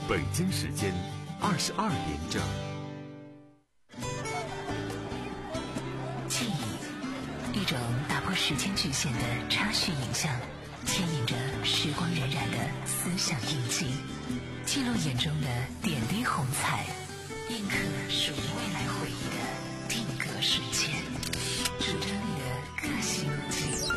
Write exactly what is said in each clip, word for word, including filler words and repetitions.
北京时间二十二点整。 记忆，一种打破时间局限的插叙影像，牵引着时光荏苒的思想印记，记录眼中的点滴红彩，印刻属于未来回忆的定格瞬间，主张你的个性记忆。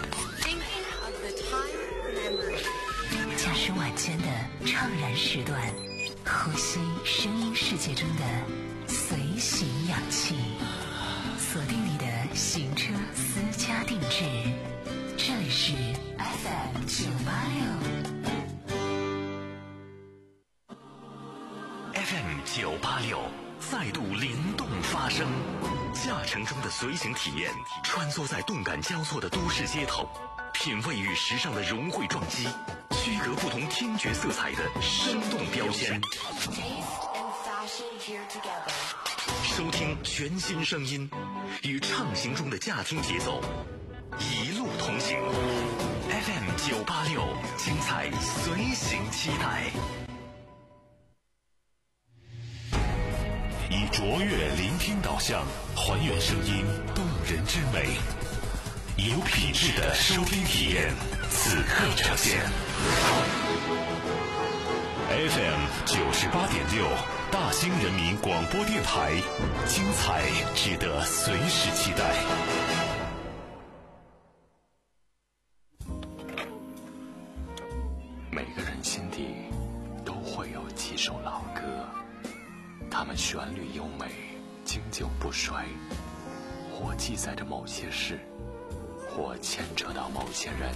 驾驶晚间的怅然时段，呼吸声音世界中的随行氧气，锁定你的行车私家定制，这里是 F M 九八六 F M 九八六再度灵动发声，驾乘中的随行体验，穿梭在动感交错的都市街头，品味与时尚的融汇撞击，区隔不同听觉色彩的生动标签，收听全新声音，与畅行中的驾听节奏一路同行。 F M 九八六，精彩随行期待。 以卓越聆听导向，还原声音动人之美，以有品质的收听体验，此刻呈现。F M 九十八点六，大兴人民广播电台，精彩值得随时期待。 每个人心底都会有几首老歌，它们旋律优美，经久不衰，或记载着某些事，或牵扯到某些人。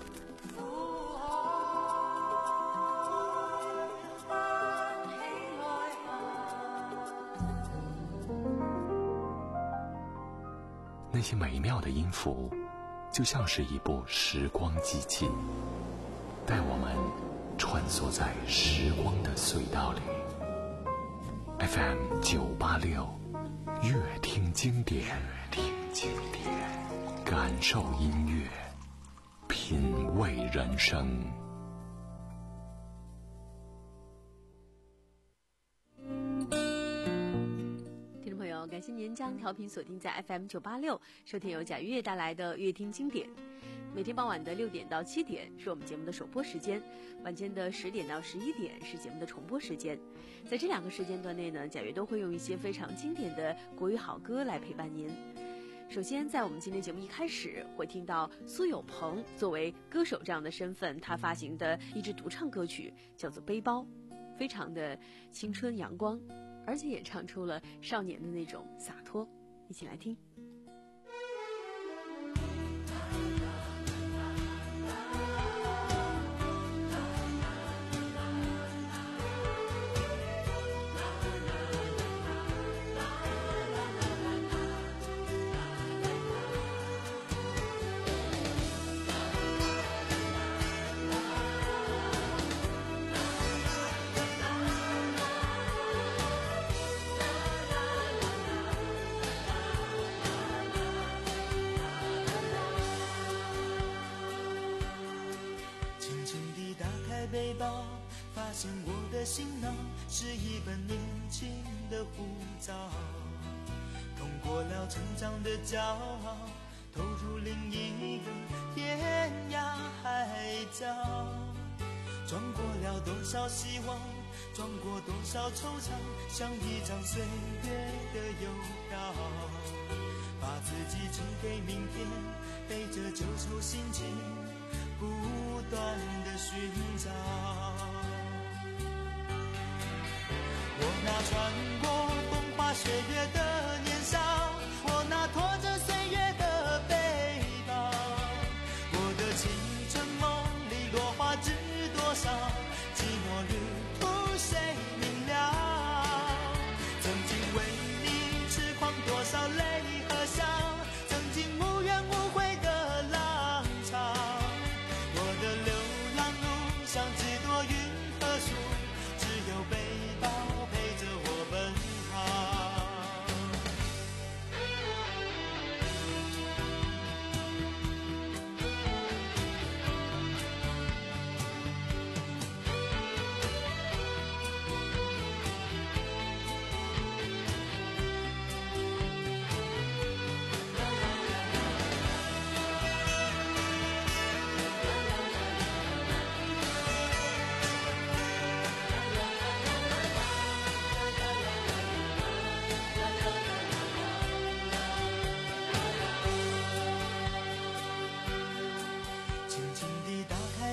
那些美妙的音符，就像是一部时光机器，带我们穿梭在时光的隧道里。F M 九八六，乐听经典，乐听经典，感受音乐，品味人生。 听众朋友，感谢您将调频锁定在 F M 九八六，收听由贾月带来的乐听经典。每天傍晚的六点到七点是我们节目的首播时间，晚间的十点到十一点是节目的重播时间。在这两个时间段内呢，贾月都会用一些非常经典的国语好歌来陪伴您。首先在我们今天节目一开始会听到苏有朋作为歌手这样的身份，他发行的一支独唱歌曲叫做《背包》，非常的青春阳光，而且也唱出了少年的那种洒脱。一起来听。 背包，发现我的行囊是一本年轻的护照，通过了成长的骄傲，投入另一个天涯海角，装过了多少希望，装过多少惆怅，像一张岁月的邮票，把自己寄给明天，背着旧愁心情不断的寻找。我那穿过风花雪月的年少，我那拖着岁月的背包，我的青春梦里落花知多少，寂寞旅途谁明了？曾经为你痴狂多少泪和笑，曾经无怨无悔的浪潮，我的流浪路上只多云和树，只有背包陪着我奔跑。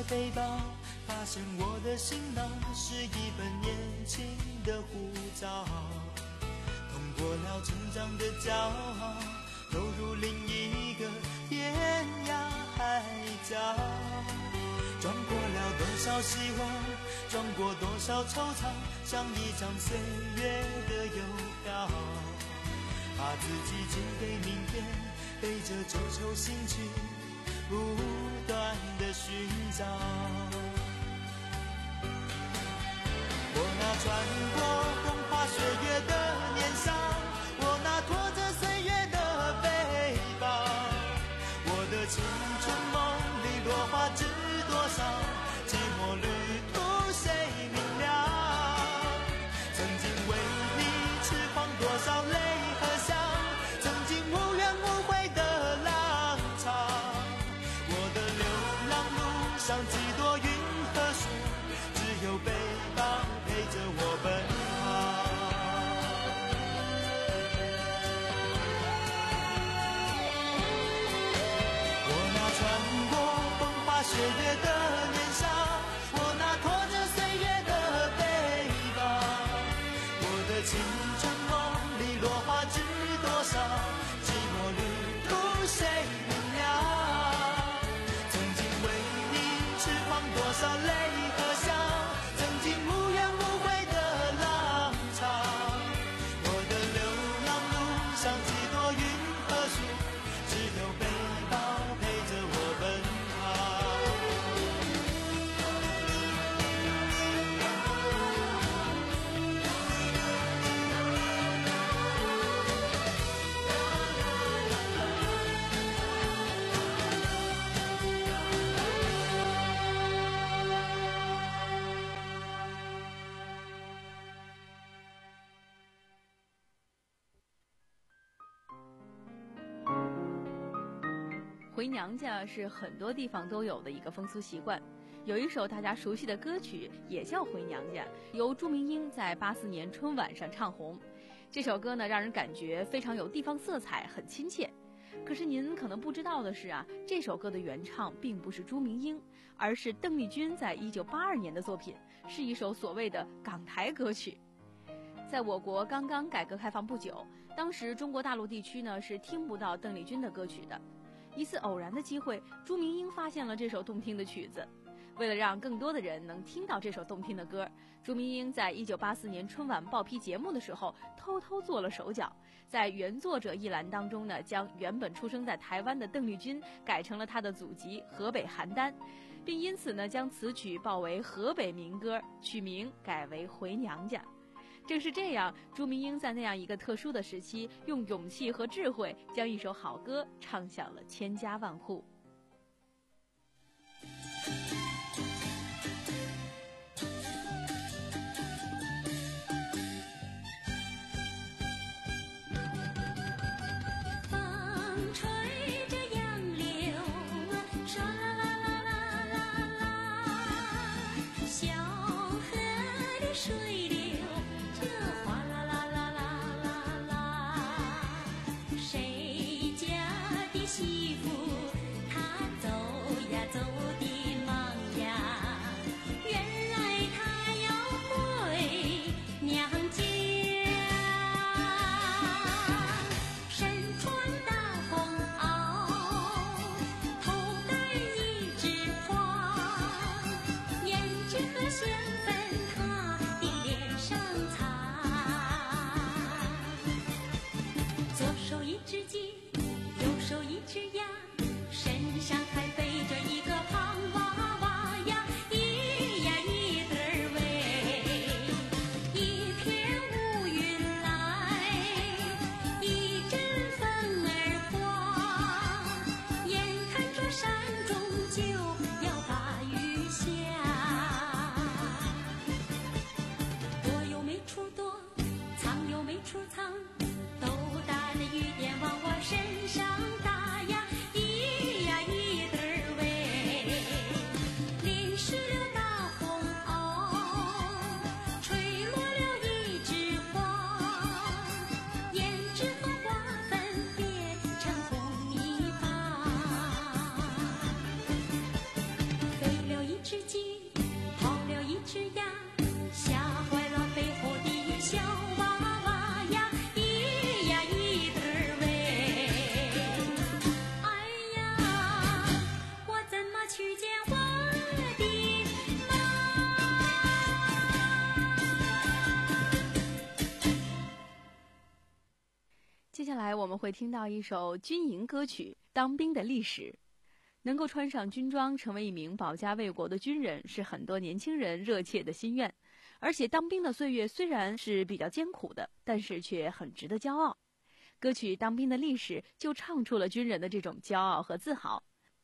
背包，发现我的行囊是一本年轻的护照，通过了成长的骄傲，投入另一个天涯海角，撞过了多少希望，撞过多少惆怅，像一张岁月的邮票，把自己交给明天，背着旧愁心情不断的寻找。我那穿过风花雪月的年少，我那拖着岁月的背包，我的青春梦里落花知多少，寂寞旅途谁明了？曾经为你痴狂多少泪和笑，曾经无怨无悔的浪潮，我的流浪路上几多云和树，只有背包陪着我奔跑。我那穿过风花雪月的年少，我那拖着岁月的背包，我的青春梦里落花知多少，寂寞旅途谁明了？曾经为你痴狂多少泪和笑，曾经无怨无悔的浪潮，我的流浪路上几多云和树，只有背包陪着我奔跑。 回娘家是很多地方都有的一个风俗习惯，有一首大家熟悉的歌曲也叫《回娘家》，由朱明英在八四年春晚上唱红。这首歌呢，让人感觉非常有地方色彩，很亲切。可是您可能不知道的是啊，这首歌的原唱并不是朱明英，而是邓丽君在一九八二年的作品，是一首所谓的港台歌曲。在我国刚刚改革开放不久，当时中国大陆地区呢是听不到邓丽君的歌曲的。一次偶然的机会，朱明英发现了这首动听的曲子。为了让更多的人能听到这首动听的歌，朱明英在一九八四年春晚报批节目的时候，偷偷做了手脚，在原作者一栏当中呢，将原本出生在台湾的邓丽君改成了她的祖籍河北邯郸，并因此呢，将此曲报为河北民歌，曲名改为《回娘家》。正是这样，朱明英在那样一个特殊的时期，用勇气和智慧，将一首好歌唱响了千家万户。 风吹着杨柳，唰啦啦啦啦啦啦，小河的水流。哗啦啦啦啦啦啦，谁家的媳妇她走呀走的忙呀，原来她要回娘家。身穿大红袄，头戴一枝花，胭脂和香粉她的脸来我们会听到一首军营歌曲《当兵的历史》。能够穿上军装成为一名保家卫国的军人，是很多年轻人热切的心愿。而且当兵的岁月虽然是比较艰苦的，但是却很值得骄傲。歌曲《当兵的历史》就唱出了军人的这种骄傲和自豪。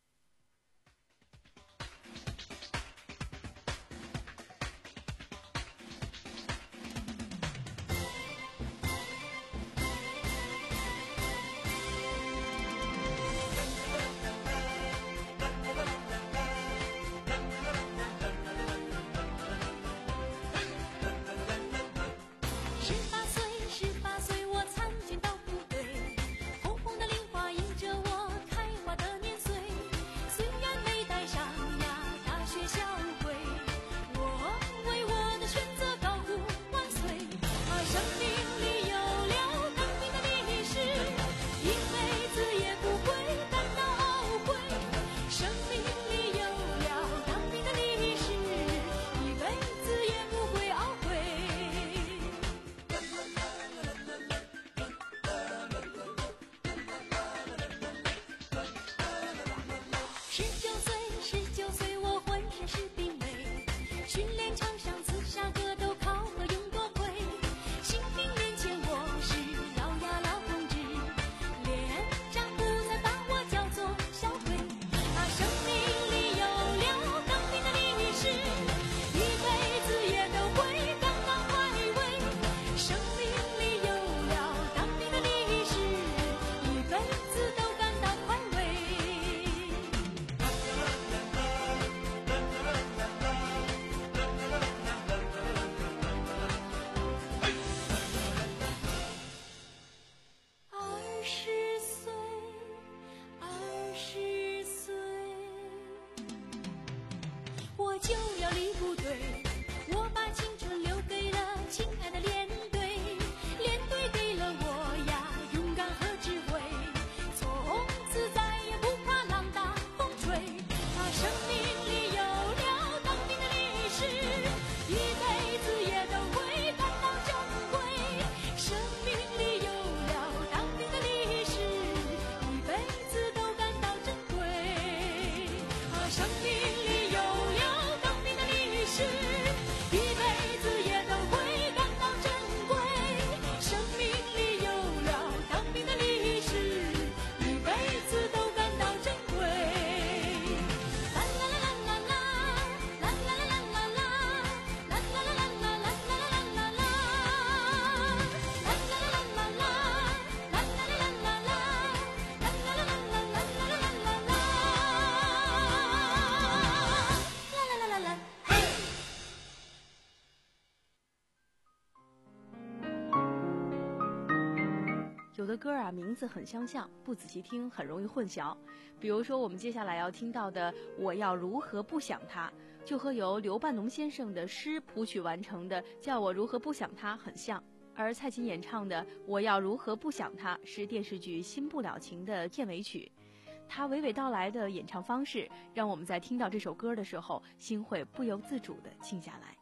有的歌啊，名字很相像，不仔细听很容易混淆。比如说我们接下来要听到的《我要如何不想他》，就和由刘半农先生的诗谱曲完成的《叫我如何不想他》很像。而蔡琴演唱的《我要如何不想他》是电视剧《新不了情》的片尾曲。他娓娓道来的演唱方式，让我们在听到这首歌的时候，心会不由自主地静下来。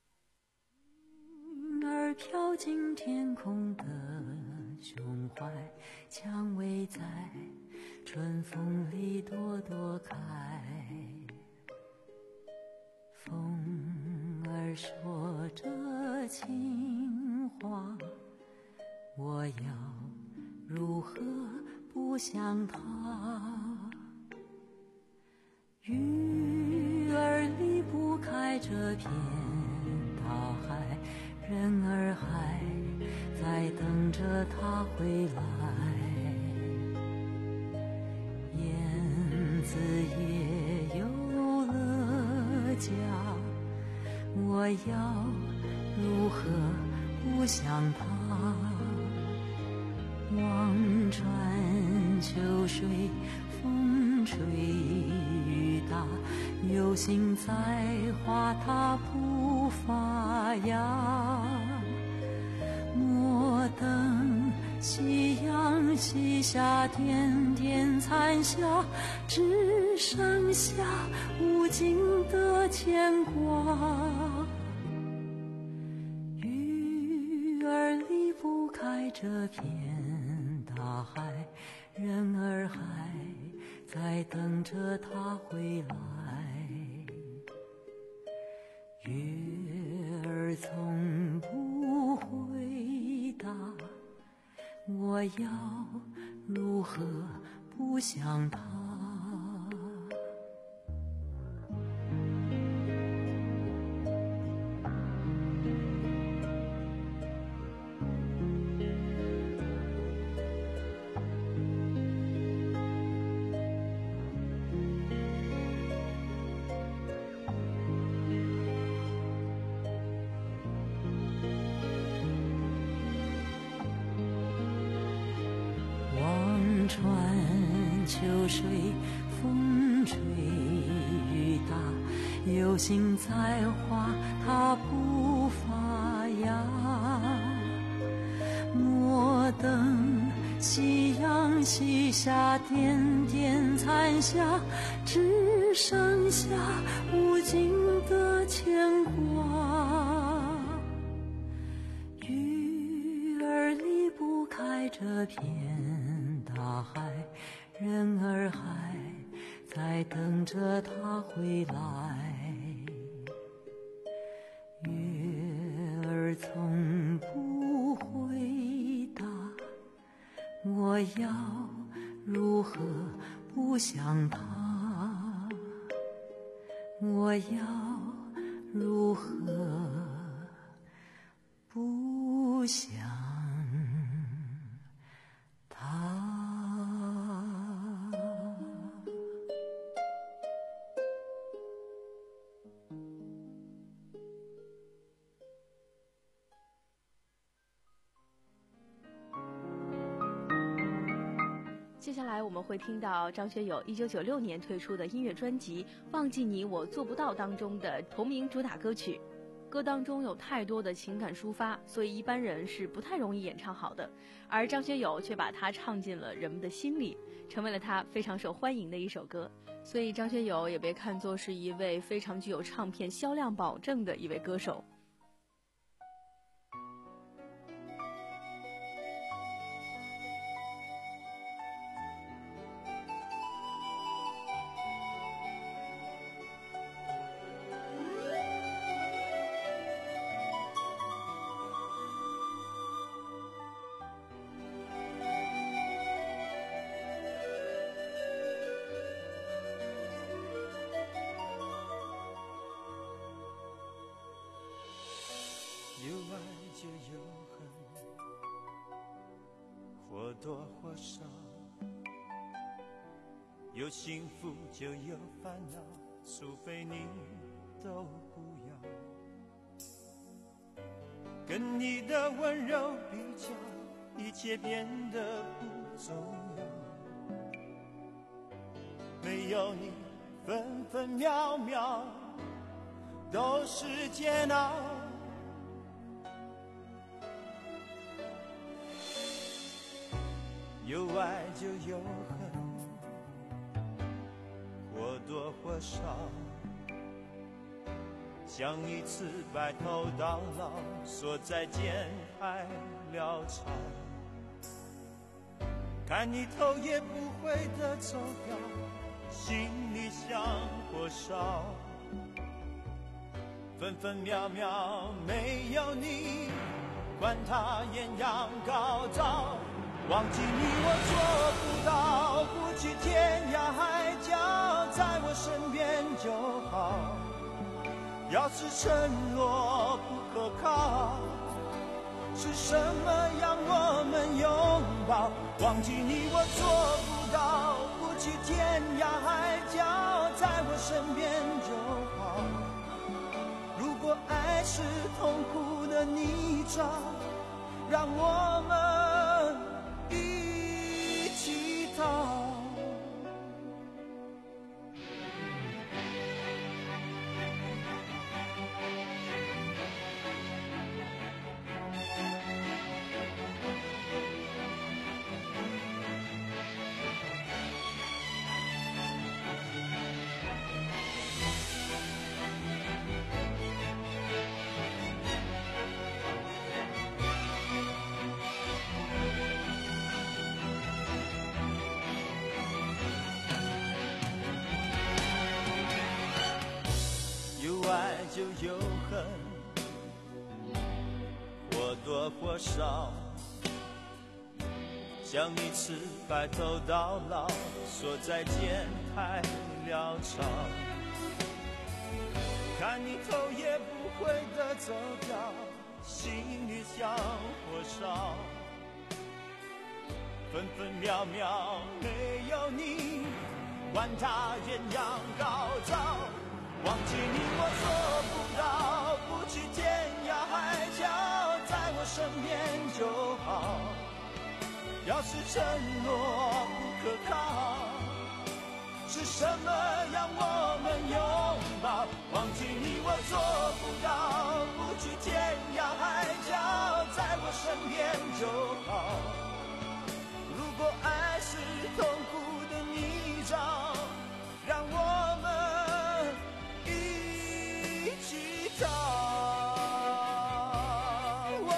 云儿飘进天空的胸怀，蔷薇在春风里朵朵开。风儿说着情话，我要如何不想他？鱼儿离不开这片大海，人儿还在等着他回来。燕子也有了家，我要如何不想他？望穿秋水，风吹雨打，有心栽花它不发芽。莫等夕阳西下，点点残霞，只剩下无尽的牵挂。鱼儿离不开这片大大海，人儿还在等着他回来。月儿从不回答，我要如何不想他？望穿秋水，风吹雨打，有心栽花它不发芽。莫等夕阳西下，点点残霞，只剩下无尽的牵挂。鱼儿离不开这片大海，人儿还在等着他回来。月儿从不回答，我要如何不想他？我要如何不想他？ 接下来我们会听到张学友一九九六年推出的音乐专辑《忘记你我做不到》当中的同名主打歌曲。歌当中有太多的情感抒发，所以一般人是不太容易演唱好的，而张学友却把它唱进了人们的心里，成为了他非常受欢迎的一首歌。所以张学友也被看作是一位非常具有唱片销量保证的一位歌手。 有爱就有恨，或多或少，有幸福就有烦恼，除非你都不要。跟你的温柔比较，一切变得不重要。没有你，分分秒秒都是煎熬。有爱就有恨，或多或少，像一次白头到老，说再见太潦草。看你头也不回的走掉，心里像火烧。分分秒秒没有你，管它艳阳高照。忘记你我做不到，不去天涯海角，在我身边就好。要是承诺不可靠，是什么让我们拥抱？忘记你我做不到，不去天涯海角，在我身边就好。如果爱是痛苦的泥沼，让我们一起逃。 就有恨，或多或少像一次白头到老，说再见太潦草，看你头也不回的走掉，心里小火烧，分分秒秒没有你，管他艳阳高照，忘记你我做不到，不去天涯海角，在我身边就好，要是承诺不可靠，是什么让我们拥抱？忘记你我做不到，不去天涯海角，在我身边就好。如果爱是痛苦的泥沼，让我们一起逃。哦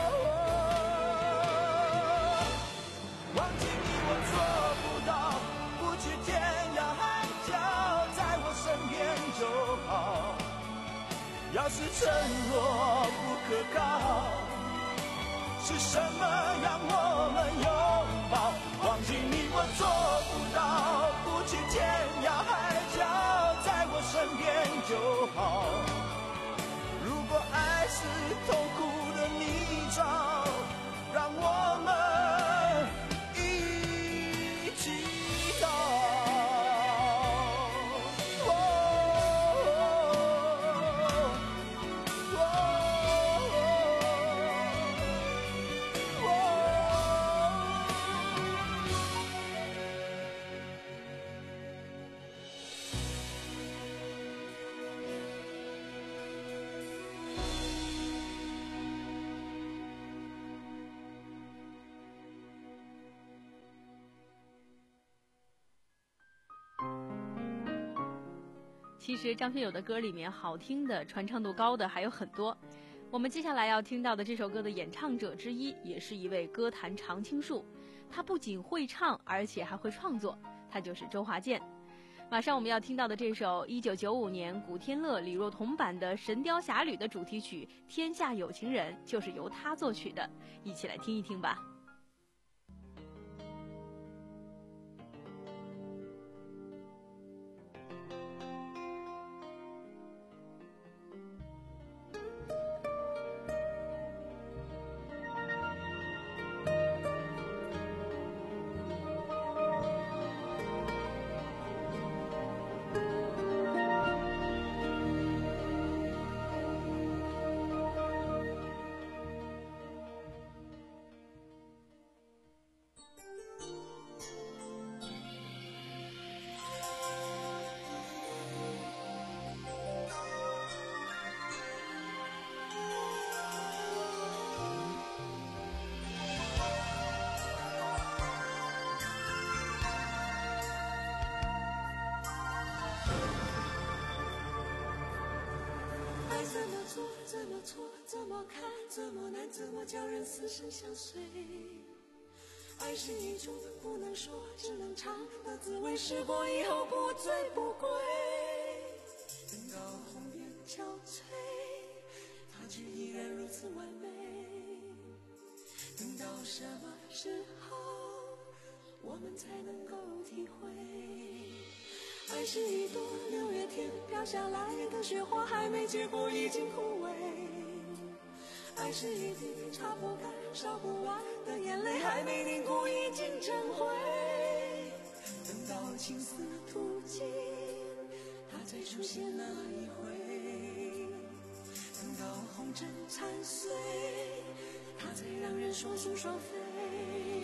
忘记你我做不到，不去天涯海角，在我身边就好。要是承诺不可靠，是什么让我们拥抱？忘记你我做不到，不去天涯海角，在我身边就好。如果爱是痛苦的泥沼，让我们一起逃。哦哦其实张学友的歌里面好听的、传唱度高的还有很多。我们接下来要听到的这首歌的演唱者之一，也是一位歌坛常青树。他不仅会唱，而且还会创作，他就是周华健。马上我们要听到的这首一九九五年古天乐、李若彤版的《神雕侠侣》的主题曲《天下有情人》，就是由他作曲的，一起来听一听吧。 怎么做，怎么错，怎么看，怎么难，怎么叫人死生相随？爱是一种不能说，只能尝的滋味，试过以后不醉不归。等到红颜憔悴，它却依然如此完美。等到什么时候，我们才能够体会？爱是一朵六月天飘下来的雪花，还没结果已经枯萎。爱是一滴擦不干烧不完的眼泪，还没凝固已经成灰。等到青丝吐尽，它再出现那一回。等到红尘残碎，它才让人双宿双飞。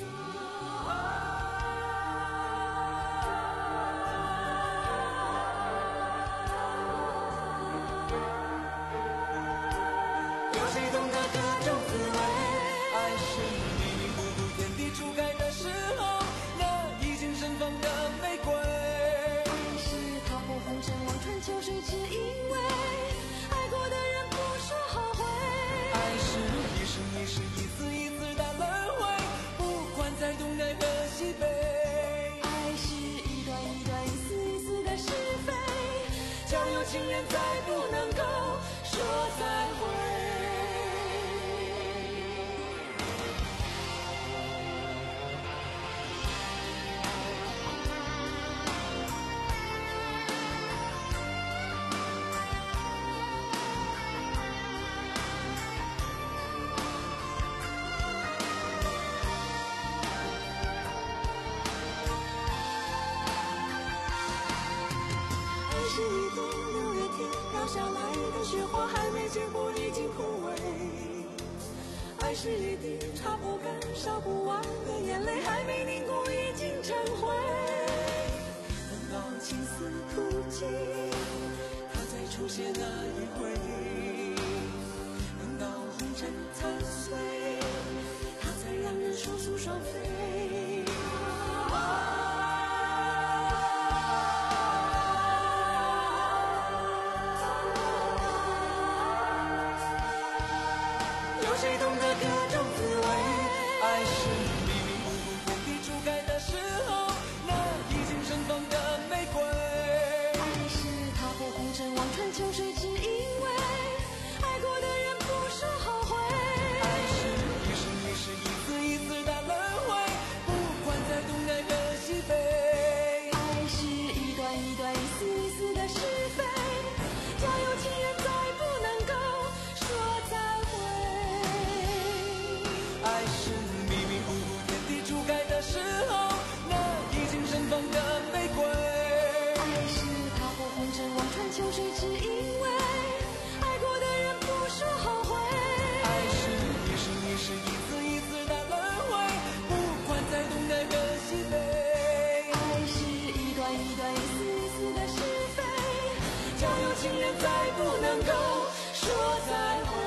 情人再不能够再会。是一朵六月天掉下来的雪花，还没结果已经枯萎。爱是一滴擦不干烧不完的眼泪，还没凝固已经成灰。等到青丝吐尽，它再出现那一回，等到红尘残碎，它才让人双宿双飞。谁懂得各种滋味？爱是迷迷糊糊天地初开的时候，那已经盛放的玫瑰。爱是踏破红尘望穿秋水，只因为爱过的人不说后悔。爱是一生一世一次一次的轮回，不管在东南和西北。爱是一段一段一丝一丝的是非，叫有情人再不能够说再会。爱是迷迷糊糊天地初开的时候，那已经盛放的玫瑰。爱是踏破红尘望穿秋水，只因为爱过的人不说后悔。爱是一生一世一次一次的轮回，不管在东南和西北。爱是一段一段一丝一丝的是非，叫有情人再不能够说再会。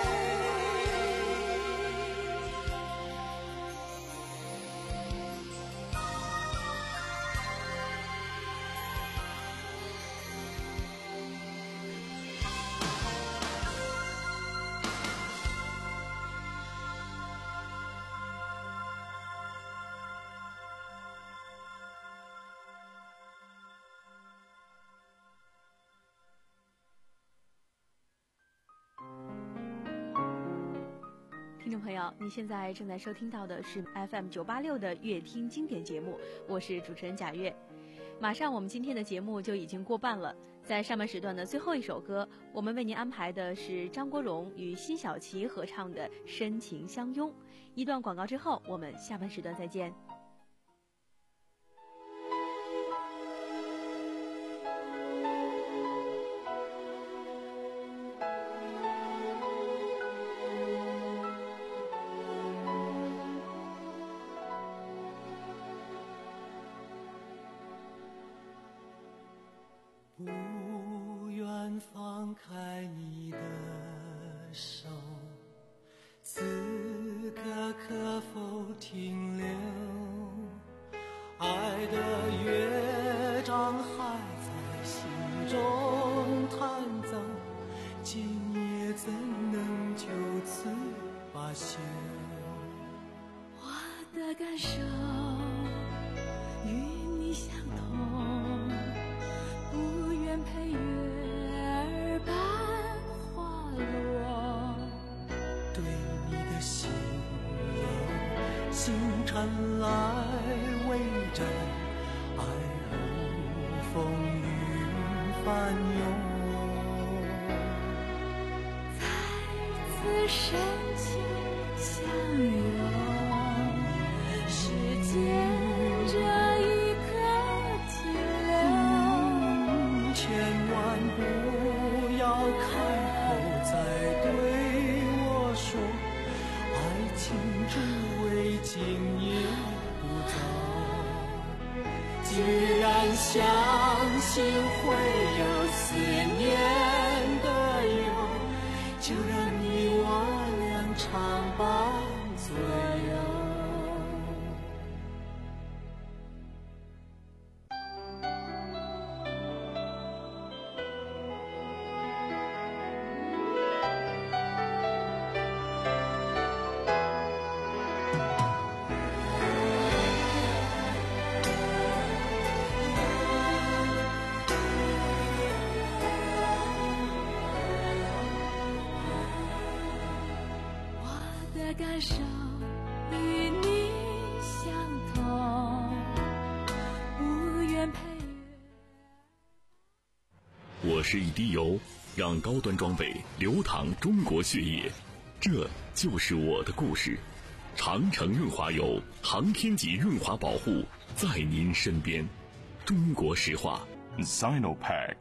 听众朋友，你现在正在收听到的是 F M 九八六的乐听经典节目，我是主持人贾月。马上我们今天的节目就已经过半了，在上半时段的最后一首歌，我们为您安排的是张国荣与辛晓琪合唱的《深情相拥》。一段广告之后，我们下半时段再见。 不愿放开你的手，此刻可否停留？爱的乐章还在心中弹奏，今夜怎能就此罢休？ 我的感受与你相同，不愿陪月儿般滑落。 对你的心有星辰来围着，爱如风云翻涌。 再次深情相拥，时间这一刻停留。 千万不要开口再对我说，爱情只为今夜不走。既然相信会有思念的忧，就让你我俩常伴左右。 的感受与你相同，无缘配我是一滴油，让高端装备流淌中国血液，这就是我的故事。长城润滑油，航天级润滑保护，在您身边。中国石化 Sinopec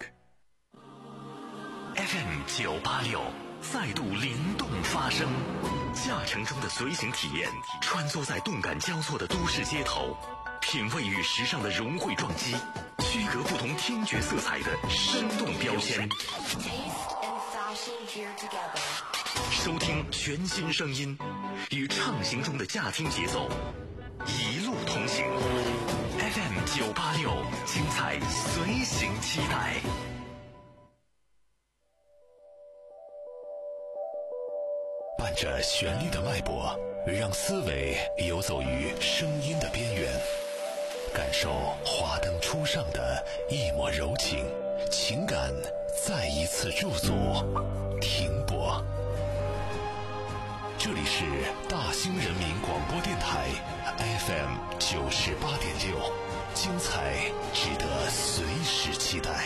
F M 九八六再度灵动发声，驾乘中的随行体验，穿梭在动感交错的都市街头，品味与时尚的融汇撞击，区隔不同听觉色彩的生动标签。收听全新声音，与畅行中的驾听节奏，一路同行。F M 九八六，精彩随行期待。 伴着旋律的脉搏，让思维游走于声音的边缘，感受华灯初上的一抹柔情，情感再一次驻足停泊。这里是大兴人民广播电台 F M 九十八点六，精彩值得随时期待。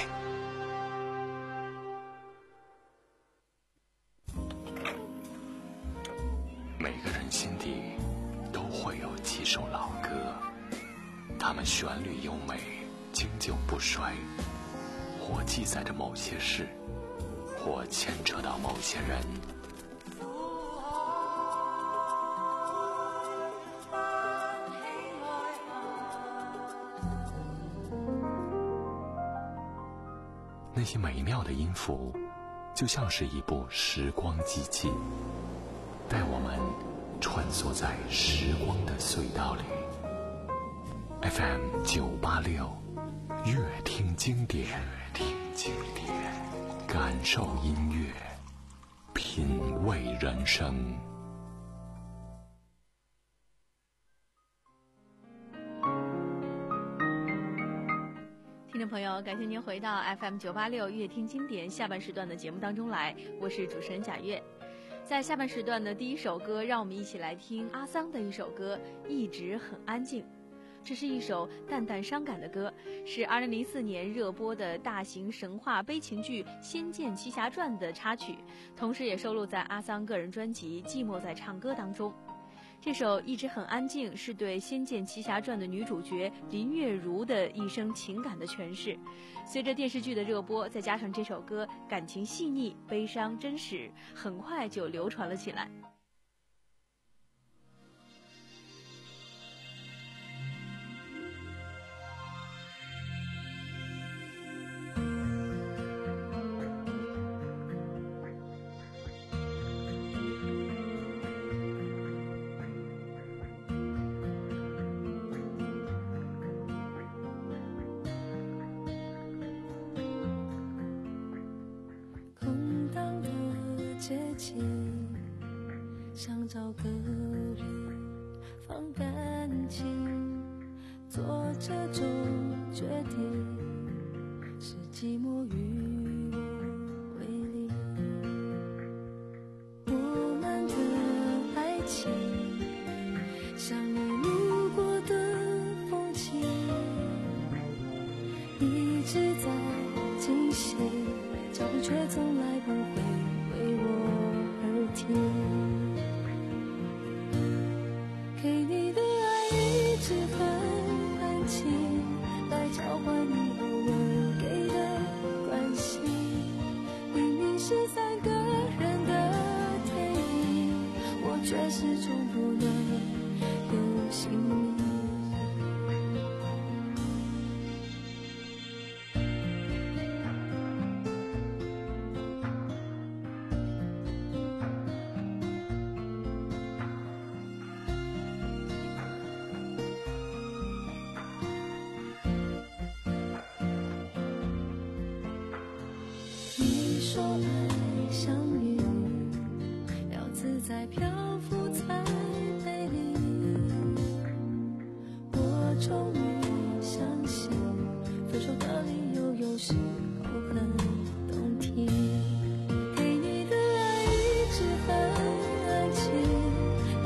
每个人心底都会有几首老歌，它们旋律优美，经久不衰，或记载着某些事，或牵扯到某些人。那些美妙的音符，就像是一部时光机器，带我们穿梭在时光的隧道里。F M 九八六，乐听经典，乐听经典，感受音乐，品味人生。 听众朋友，感谢您回到 F M 九八六乐听经典下半时段的节目当中来，我是主持人贾月。在下半时段的第一首歌，让我们一起来听阿桑的一首歌《一直很安静》。这是一首淡淡伤感的歌，是二零零四年热播的大型神话悲情剧《仙剑奇侠传》的插曲，同时也收录在阿桑个人专辑《寂寞在唱歌》当中。这首一直很安静是对《仙剑奇侠传》的女主角林月如的一生情感的诠释。随着电视剧的热播，再加上这首歌感情细腻、悲伤真实，很快就流传了起来。 想找个人放感情，做这种决定是寂寞与我为邻。我们的爱情像你路过的风景，一直在进行，脚步却从来不会为我而停。给你的爱一直很安静，来交换你偶尔给的关心。明明是三个人的电影，我却始终不能有姓名。说爱相遇，要自在漂浮才美丽。我终于相信，分手的理由有时候很动听。给你的爱一直很安静，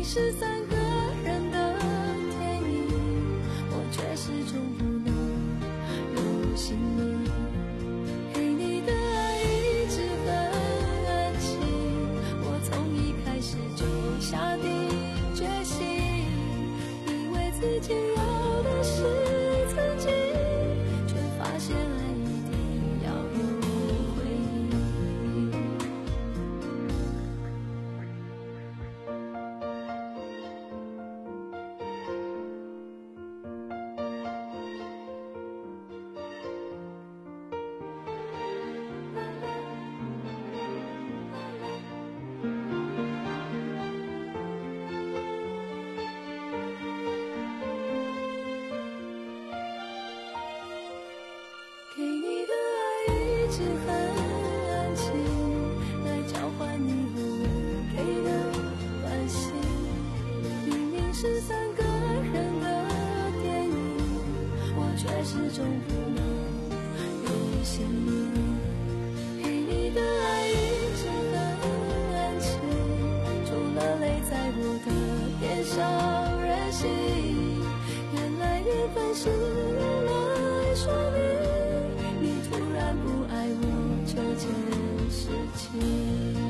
是三个人的电影，我却始终不能入心里。给你的爱一直很安静，我从一开始就下定决心，以为自己要的是曾经，却发现爱一定要有回忆。给你的爱一直很安静，来交换你和我给的关心。明明是三个人的电影，我却始终不能入心里。给你的爱一直很安静，除了泪在我的脸上任性。原来缘分是用来说明你突然不爱我这件事情。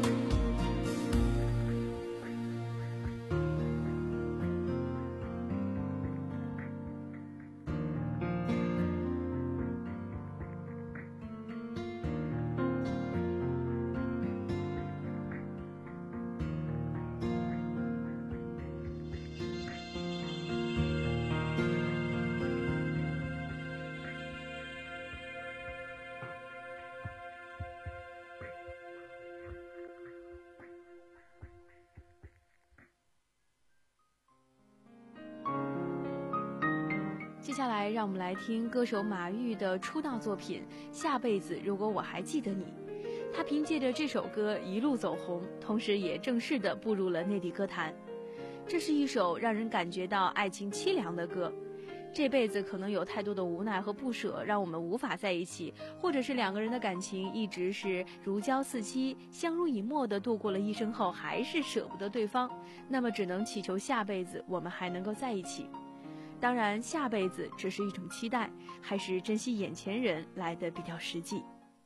接下来让我们来听歌手马玉的出道作品《下辈子如果我还记得你》。他凭借着这首歌一路走红，同时也正式的步入了内地歌坛。这是一首让人感觉到爱情凄凉的歌，这辈子可能有太多的无奈和不舍，让我们无法在一起，或者是两个人的感情一直是如胶似漆，相濡以沫的度过了一生后还是舍不得对方，那么只能祈求下辈子我们还能够在一起。当然下辈子只是一种期待，还是珍惜眼前人来的比较实际。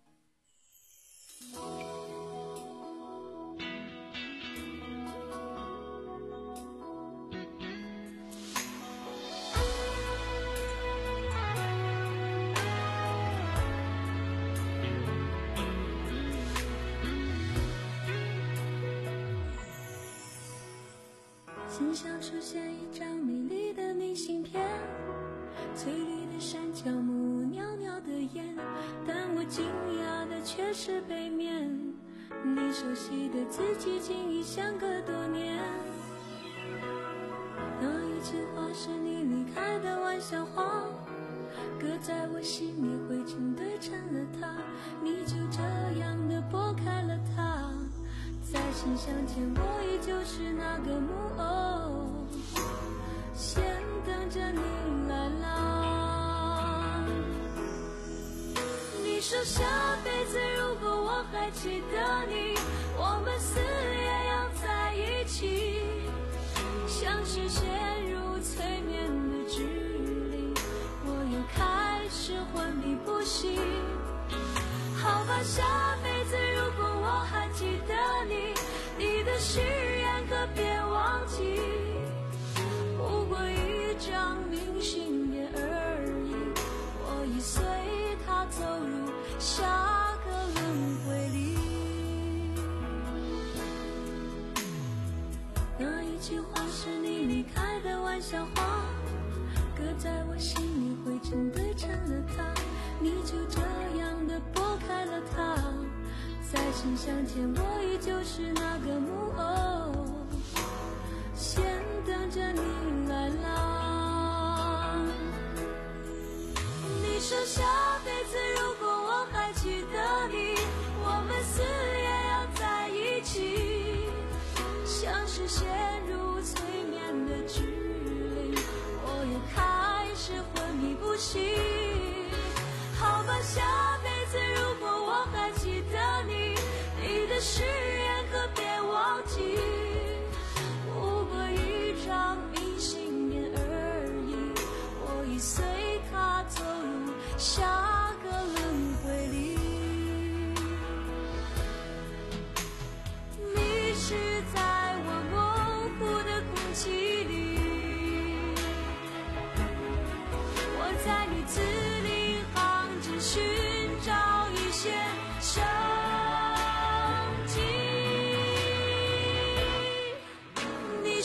心上出现一张美丽的明信片，翠绿的山脚木，袅袅的烟，但我惊讶的却是背面，你熟悉的字迹竟已相隔多年。那一句话是你离开的玩笑话，搁在我心里灰尘堆成了它，你就这样的拨开了它，在信箱前我依旧是那个木偶，先等着你来啦。你说下辈子如果我还记得你，我们死也要在一起，像是陷入催眠的距离，我又开始昏迷不醒。好吧，下辈子如果我还记得你，你的誓言可别忘记，不过一张明信片而已，我已随它走入下个轮回里。那一句话是你离开的玩笑话，搁在我心里灰尘堆成了它，你就这样的拨开了它，在信箱前我依旧是那个木偶，先等着你来啦。你说下辈子如果我还记得你，我们死也要在一起，像是陷入催眠的距离，我又开始昏迷不醒。好吧，下辈子如果我还记得你，你的誓言可别忘记，不过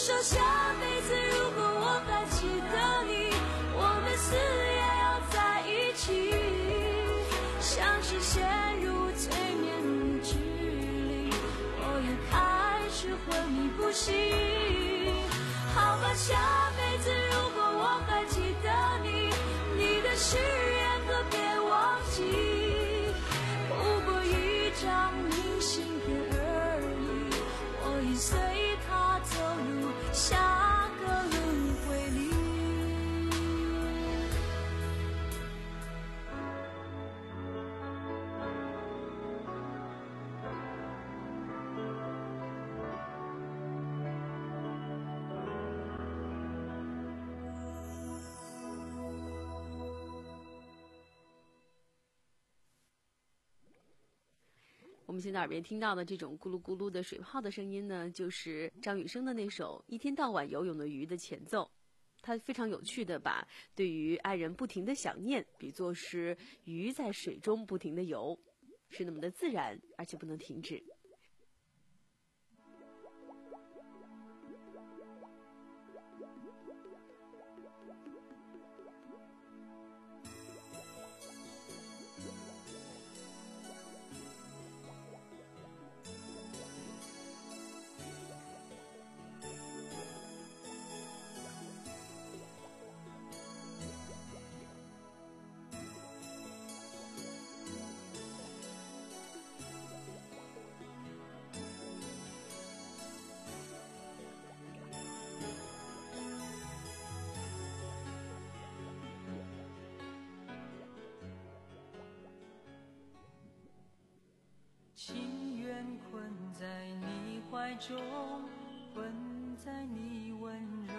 说下辈子如果我还记得你，我们死也要在一起，像是陷入催眠之里，我也开始昏迷不醒。好吧，下辈子如果我还记得你，你的誓言可别忘记，不过一张明信片而已，我已随它走入下个轮回里。 我们现在耳边听到的这种咕噜咕噜的水泡的声音呢，就是张雨生的那首《一天到晚游泳的鱼》的前奏。他非常有趣的把对于爱人不停的想念比作是鱼在水中不停的游，是那么的自然，而且不能停止。 情愿困在你怀中，困在你温柔，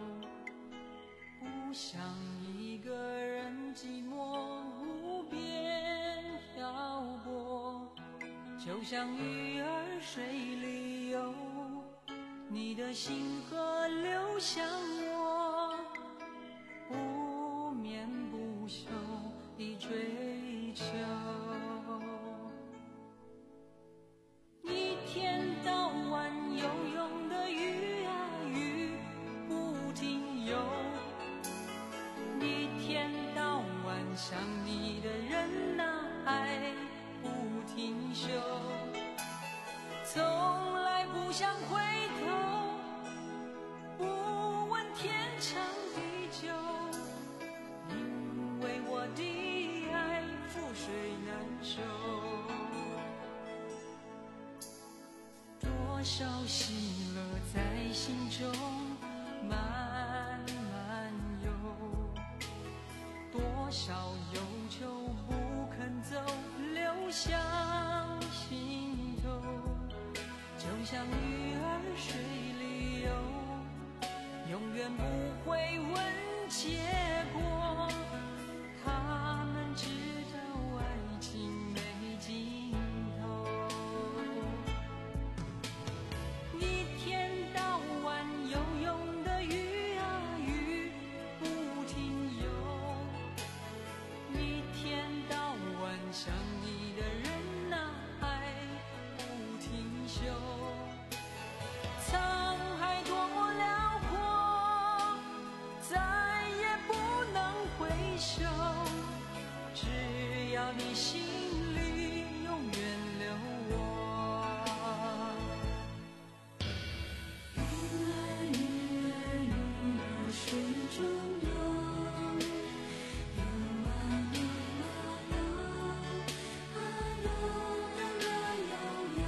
不想一个人寂寞无边漂泊，就像鱼儿水里游，你的星河流向我，不眠不休地追求。一天到晚游泳的鱼啊鱼，不停游，一天到晚想你的人啊还不停休，从来不想回头，不问天长地久，因为我的爱覆水难收。多少喜乐在心中慢慢游，多少忧愁不肯走流向心头，就像鱼儿水里游，永远不会问结果，他们知道爱情没尽头。一天到晚游泳的鱼啊鱼，不停游，一天到晚想你的人啊还不停休，沧海多么辽阔，再也不能回首，只要你心里永远留我。鱼儿鱼儿鱼儿水中游，游啊游啊游，啊游啊游游。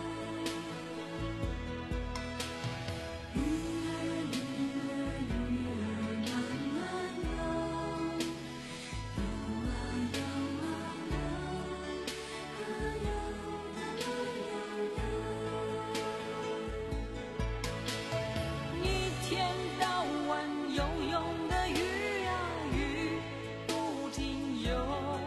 鱼儿鱼儿鱼儿慢慢游，游啊游啊游，啊游啊游游。一天到晚游泳的鱼啊鱼，不停游，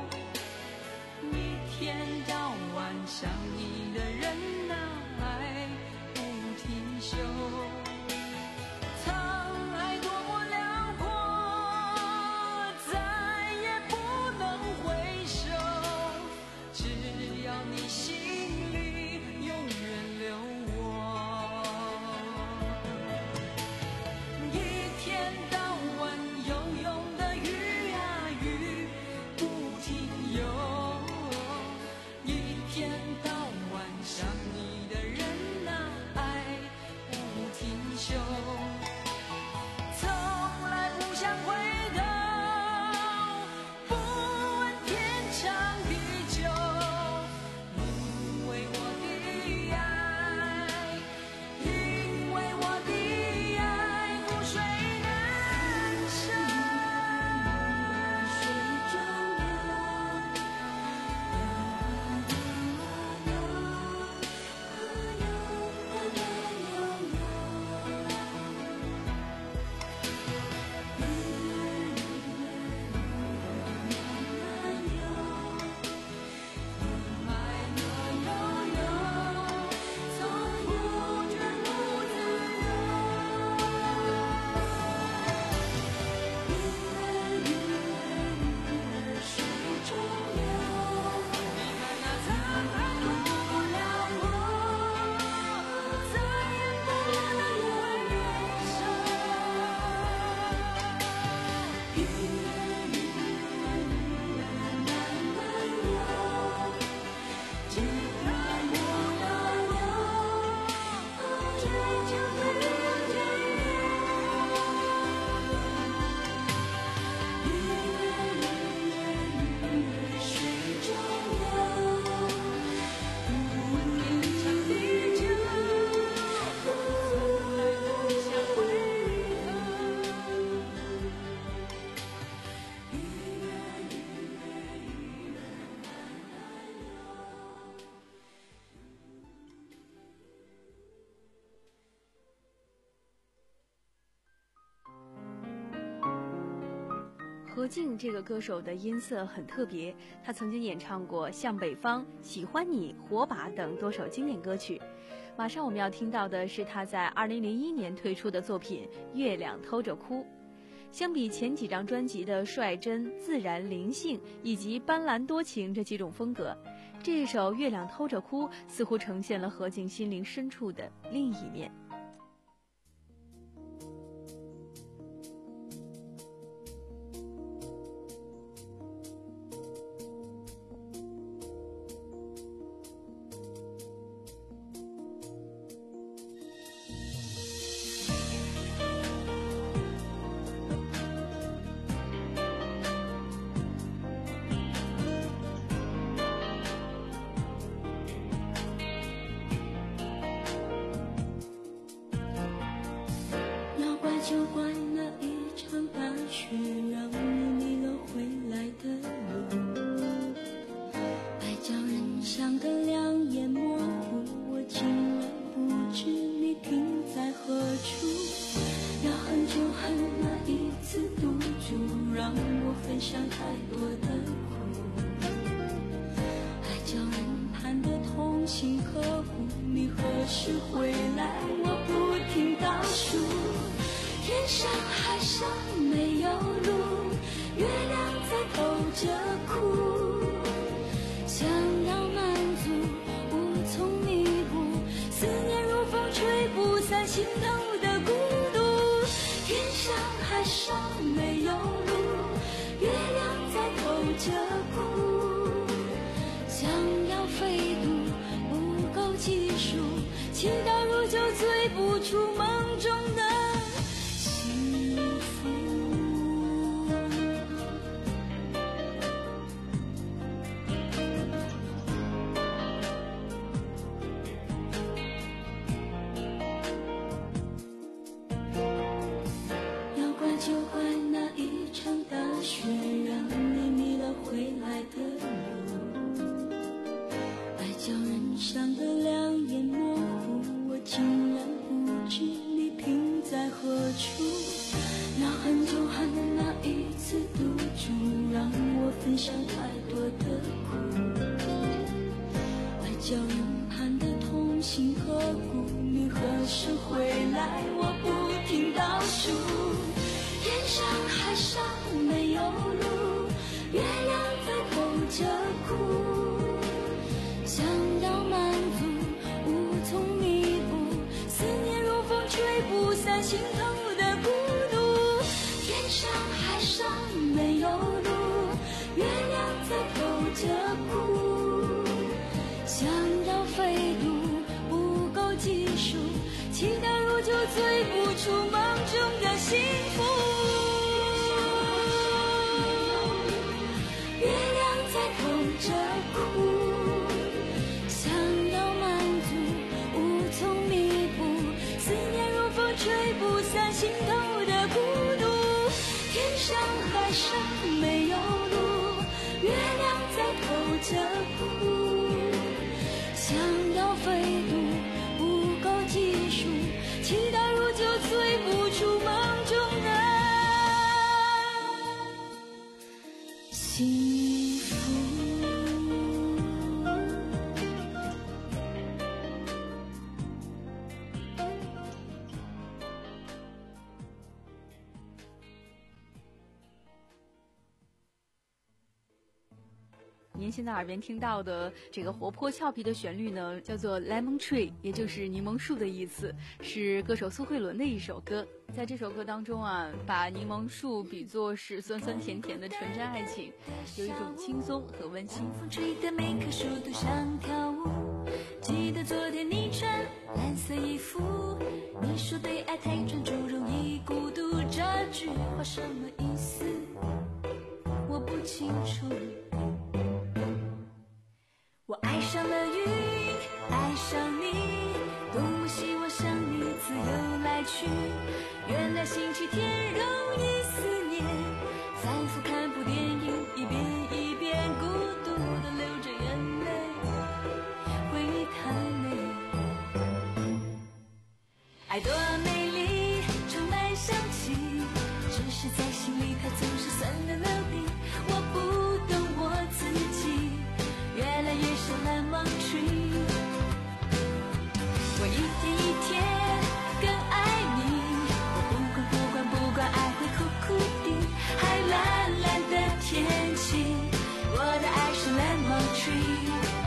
一天到晚想你的人啊还不停休，沧海多么辽阔，再也不能回首，只要你心里永远留我。 何静这个歌手的音色很特别，她曾经演唱过《向北方》《喜欢你》《火把》等多首经典歌曲。马上我们要听到的是她在二零零一年推出的作品《月亮偷着哭》。相比前几张专辑的率真、自然、灵性以及斑斓多情这几种风格，这一首《月亮偷着哭》似乎呈现了何静心灵深处的另一面。 就怪那一场大雪，让你迷了回来的路。爱叫人想得两眼模糊，我竟然不知你停在何处。要恨就恨那一次赌注，让我分享太多的苦。爱叫人盼得痛心刻骨，你何时回来？我不停倒数。天上海上没有路，月亮在偷着哭，想要满足无从弥补，思念如风吹不散心头的孤独。天上海上没有路，月亮在偷着哭，想要飞渡不够技术，祈祷如酒醉不出梦中的心头的孤独。天上海上没有路，月亮在偷着哭，想要飞渡不够技术，祈祷如酒醉不出梦中的幸福。月亮在偷着哭，想要满足无从弥补，思念如风吹不散心头的孤独。天上海上没有路，月亮在偷着哭，想要飞渡不够技术，祈祷如酒醉不出梦中的幸福。 您现在耳边听到的这个活泼俏皮的旋律呢，叫做 Lemon Tree， 也就是柠檬树的意思，是歌手苏慧伦的一首歌。在这首歌当中啊，把柠檬树比作是酸酸甜甜的纯真爱情，有一种轻松和温馨。 风吹的每棵树都像跳舞， 色衣服。你说对爱太专注，容易孤独，这句话什么意思？我不清楚。我爱上了云，爱上你，多么希望像你自由来去。原来星期天容易思念，反复看部电影，一遍一遍孤独地流着眼泪，回忆太美。爱多美丽，充满香气，只是在心里它总是酸溜溜的。我不懂我自己，越来越像蓝芒tree。我一天一天更爱你，我不管不管不管，爱会苦苦的，还蓝蓝的天气，我的爱是蓝芒tree。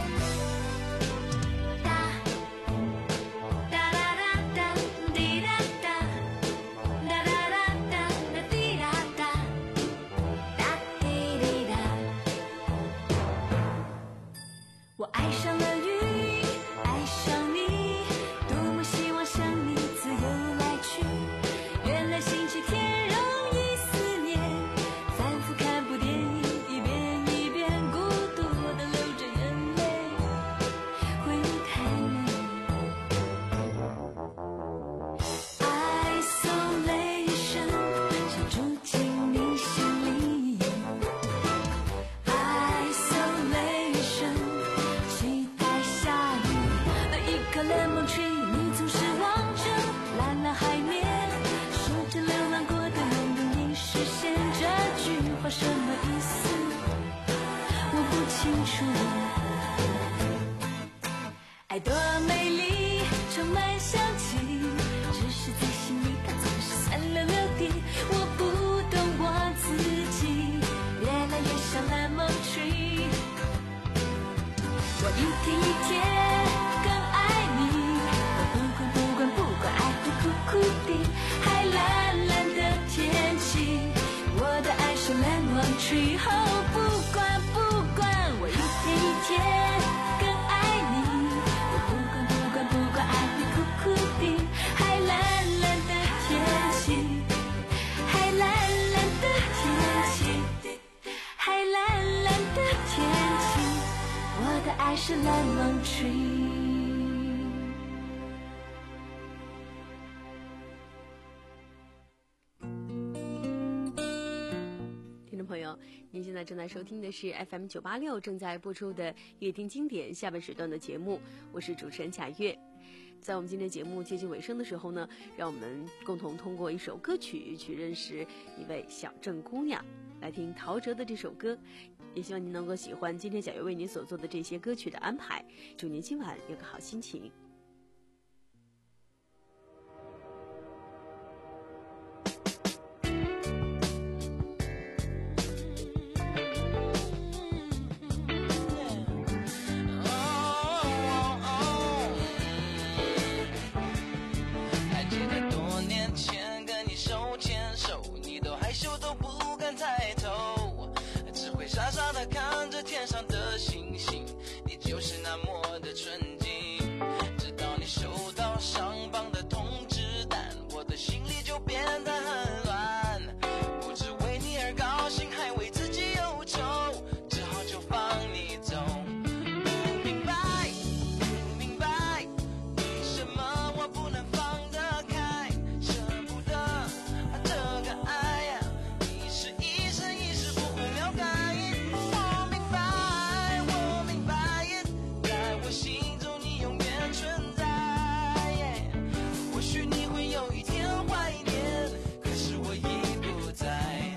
我爱上了云，爱上你，多么希望像你自由来去。原来星期天容易思念，反复看部电影，一遍一遍孤独地流着眼泪，回忆太美。Isolation 想住进你心里， Isolation期待下雨的一颗 lemon tree， 你总是望着蓝蓝海面，说着流浪过的梦容易实现，这句话什么意思？我不清楚。爱多美丽，充满香气，只是在心里它总是酸溜溜的。我不懂我自己，越来越像蓝芒tree。我一天一天更爱你，我不管不管不管，爱会苦苦的，还蓝蓝的天气，我的爱是蓝芒tree。哦，不管不管，我一天一天更爱你，我不管不管不管，爱会苦苦的，还蓝蓝的天气，还蓝蓝的天气，还蓝蓝的天气，我的爱是蓝芒tree。 听众朋友，您现在正在收听的是 F M 九八六正在播出的乐听经典下半时段的节目，我是主持人贾月。在我们今天节目接近尾声的时候呢，让我们共同通过一首歌曲去认识一位小镇姑娘，来听陶喆的这首歌。也希望您能够喜欢今天贾月为您所做的这些歌曲的安排，祝您今晚有个好心情。 还记得多年前跟你手牵手，你都害羞都不敢抬头，只会傻傻地看着天上的星星，你就是那么的纯净。直到你收到上榜的通知单，我的心里就变得很乱，不只为你而高兴，还为自己忧愁，只好就放你走。不明白，不明白，为什么我不能放得开，舍不得这个爱，你是一生一世不会了解。我明白，我明白，在我心中你永远存在。或许你会有一天怀念，可是我已不在。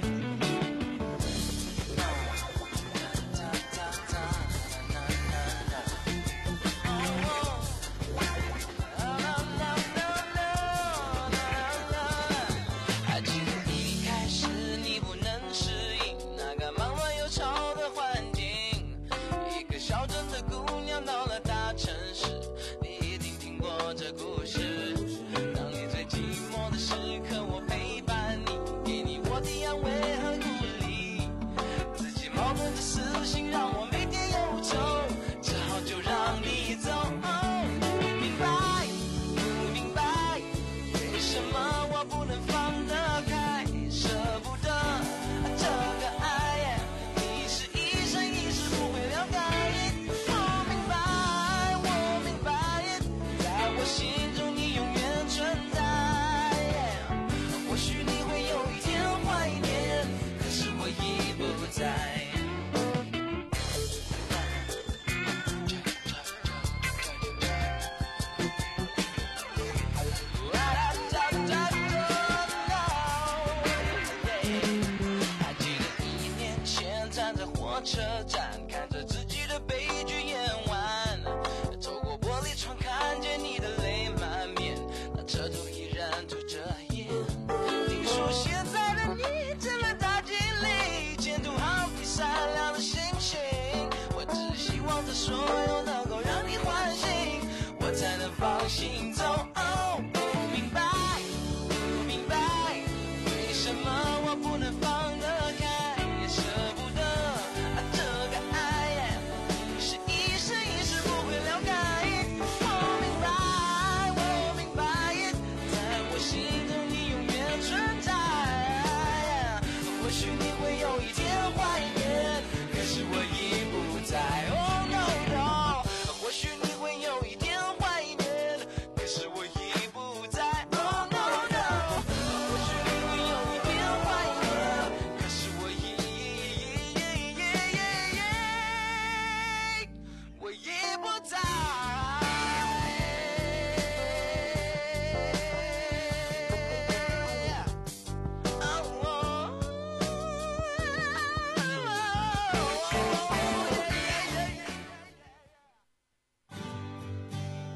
还记得一开始你不能适应那个忙乱又吵的环境，一个小镇的姑娘到了大城市，你一定听过这故事。当你最寂寞的时刻，我陪伴你，给你我的安慰和鼓励。自己矛盾的私心让我每天忧愁，只好就让你走。不明白，不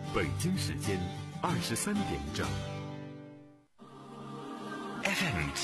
北京时间二十三点整。 F M